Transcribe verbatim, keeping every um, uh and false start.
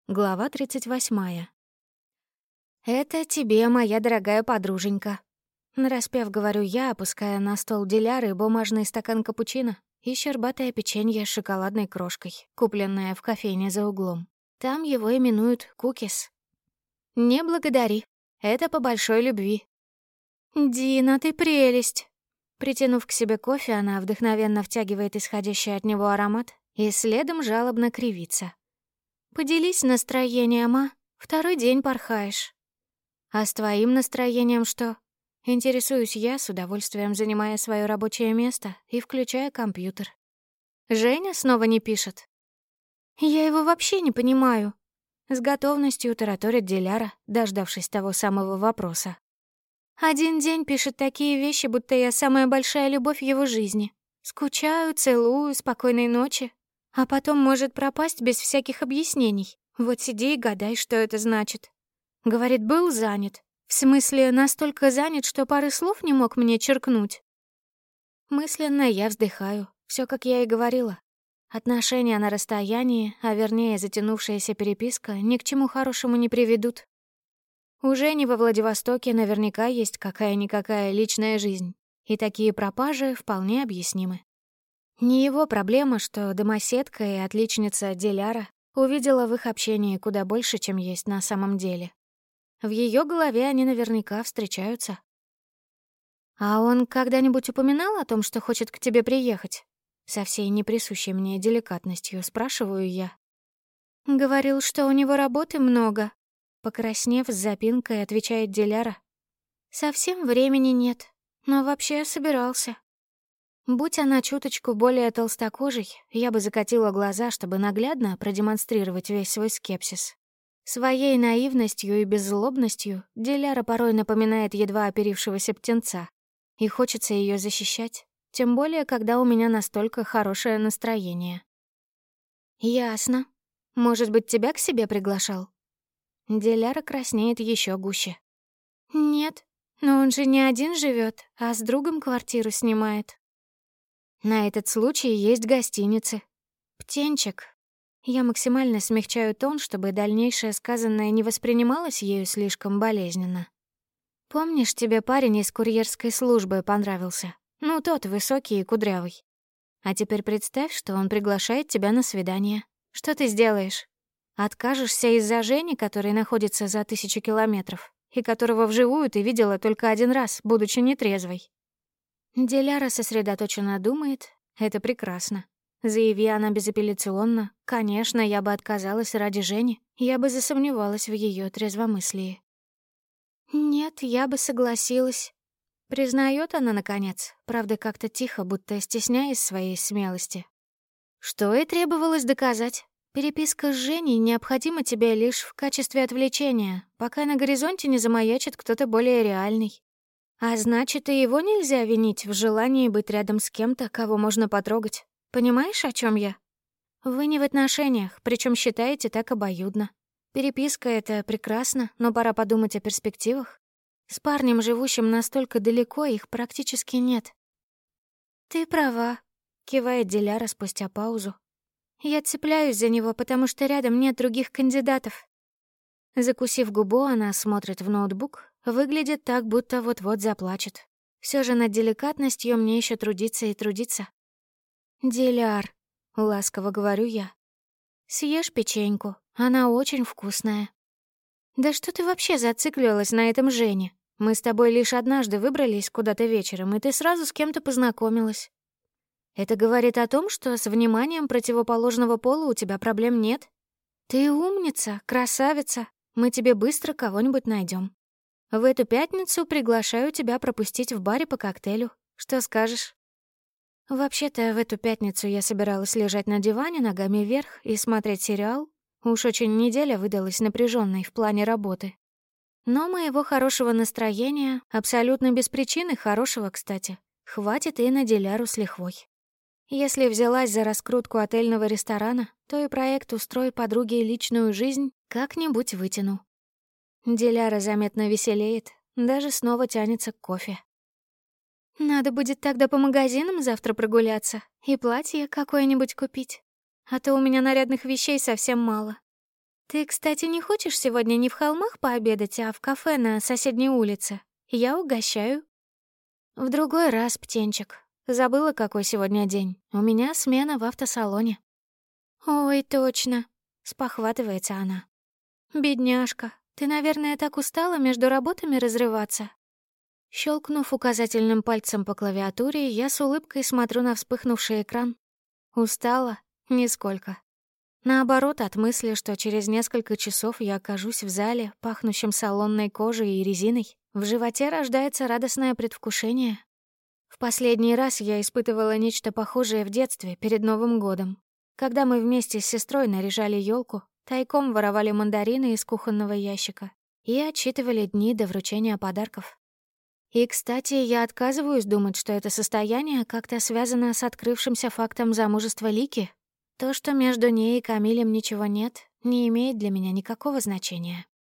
Глава тридцать восьмая. «Это тебе, моя дорогая подруженька». Нараспев говорю я, опуская на стол Диляры бумажный стакан капучино и щербатое печенье с шоколадной крошкой, купленное в кофейне за углом. Там его именуют кукис. «Не благодари. Это по большой любви». «Дина, ты прелесть!» Притянув к себе кофе, она вдохновенно втягивает исходящий от него аромат и следом жалобно кривится. «Поделись настроением, а? Второй день порхаешь». «А с твоим настроением что?» Интересуюсь я, с удовольствием занимая свое рабочее место и включая компьютер. «Женя снова не пишет?» «Я его вообще не понимаю», — с готовностью тараторит Диляра, дождавшись того самого вопроса. «Один день пишет такие вещи, будто я самая большая любовь его жизни. Скучаю, целую, спокойной ночи. А потом может пропасть без всяких объяснений. Вот сиди и гадай, что это значит. Говорит, был занят. В смысле, настолько занят, что пары слов не мог мне черкнуть». Мысленно я вздыхаю. Все, как я и говорила. Отношения на расстоянии, а вернее затянувшаяся переписка, ни к чему хорошему не приведут. У Жени во Владивостоке наверняка есть какая-никакая личная жизнь, и такие пропажи вполне объяснимы. Не его проблема, что домоседка и отличница Диляра увидела в их общении куда больше, чем есть на самом деле. В ее голове они наверняка встречаются. «А он когда-нибудь упоминал о том, что хочет к тебе приехать?» Со всей неприсущей мне деликатностью спрашиваю я. «Говорил, что у него работы много», — покраснев с запинкой, отвечает Диляра. «Совсем времени нет, но вообще собирался». Будь она чуточку более толстокожей, я бы закатила глаза, чтобы наглядно продемонстрировать весь свой скепсис. Своей наивностью и беззлобностью Диляра порой напоминает едва оперившегося птенца, и хочется ее защищать, тем более, когда у меня настолько хорошее настроение. «Ясно. Может быть, тебя к себе приглашал?» Диляра краснеет еще гуще. «Нет, но он же не один живет, а с другом квартиру снимает». На этот случай есть гостиницы. Птенчик. Я максимально смягчаю тон, чтобы дальнейшее сказанное не воспринималось ею слишком болезненно. Помнишь, тебе парень из курьерской службы понравился? Ну, тот высокий и кудрявый. А теперь представь, что он приглашает тебя на свидание. Что ты сделаешь? Откажешься из-за Жени, который находится за тысячу километров, и которого вживую ты видела только один раз, будучи нетрезвой? Диляра сосредоточенно думает. Это прекрасно. Заяви она безапелляционно, конечно, я бы отказалась ради Жени, я бы засомневалась в ее трезвомыслии. «Нет, я бы согласилась», — признает она, наконец, правда, как-то тихо, будто стесняясь своей смелости. Что и требовалось доказать. Переписка с Женей необходима тебе лишь в качестве отвлечения, пока на горизонте не замаячит кто-то более реальный. А значит, и его нельзя винить в желании быть рядом с кем-то, кого можно потрогать. Понимаешь, о чем я? Вы не в отношениях, причем считаете так обоюдно. Переписка — это прекрасно, но пора подумать о перспективах. С парнем, живущим настолько далеко, их практически нет. «Ты права», — кивает Диляра спустя паузу. «Я цепляюсь за него, потому что рядом нет других кандидатов». Закусив губу, она смотрит в ноутбук, выглядит так, будто вот-вот заплачет. Все же над деликатностью мне еще трудиться и трудиться. «Диляр», — ласково говорю я, — «съешь печеньку, она очень вкусная». «Да что ты вообще зациклилась на этом Жене? Мы с тобой лишь однажды выбрались куда-то вечером, и ты сразу с кем-то познакомилась. Это говорит о том, что с вниманием противоположного пола у тебя проблем нет? Ты умница, красавица, мы тебе быстро кого-нибудь найдем. В эту пятницу приглашаю тебя пропустить в баре по коктейлю. Что скажешь?» Вообще-то, в эту пятницу я собиралась лежать на диване ногами вверх и смотреть сериал. Уж очень неделя выдалась напряженной в плане работы. Но моего хорошего настроения, абсолютно без причины хорошего, кстати, хватит и на Диляру с лихвой. Если взялась за раскрутку отельного ресторана, то и проект «Устрой подруге личную жизнь» как-нибудь вытяну. Диляра заметно веселеет, даже снова тянется к кофе. «Надо будет тогда по магазинам завтра прогуляться и платье какое-нибудь купить, а то у меня нарядных вещей совсем мало». «Ты, кстати, не хочешь сегодня не в холмах пообедать, а в кафе на соседней улице? Я угощаю». «В другой раз, птенчик. Забыла, какой сегодня день. У меня смена в автосалоне». «Ой, точно», — спохватывается она. «Бедняжка, ты, наверное, так устала между работами разрываться». Щелкнув указательным пальцем по клавиатуре, я с улыбкой смотрю на вспыхнувший экран. Устала? Нисколько. Наоборот, от мысли, что через несколько часов я окажусь в зале, пахнущем салонной кожей и резиной, в животе рождается радостное предвкушение. В последний раз я испытывала нечто похожее в детстве, перед Новым годом, когда мы вместе с сестрой наряжали елку, тайком воровали мандарины из кухонного ящика и отсчитывали дни до вручения подарков. И, кстати, я отказываюсь думать, что это состояние как-то связано с открывшимся фактом замужества Лики. То, что между ней и Камилем ничего нет, не имеет для меня никакого значения.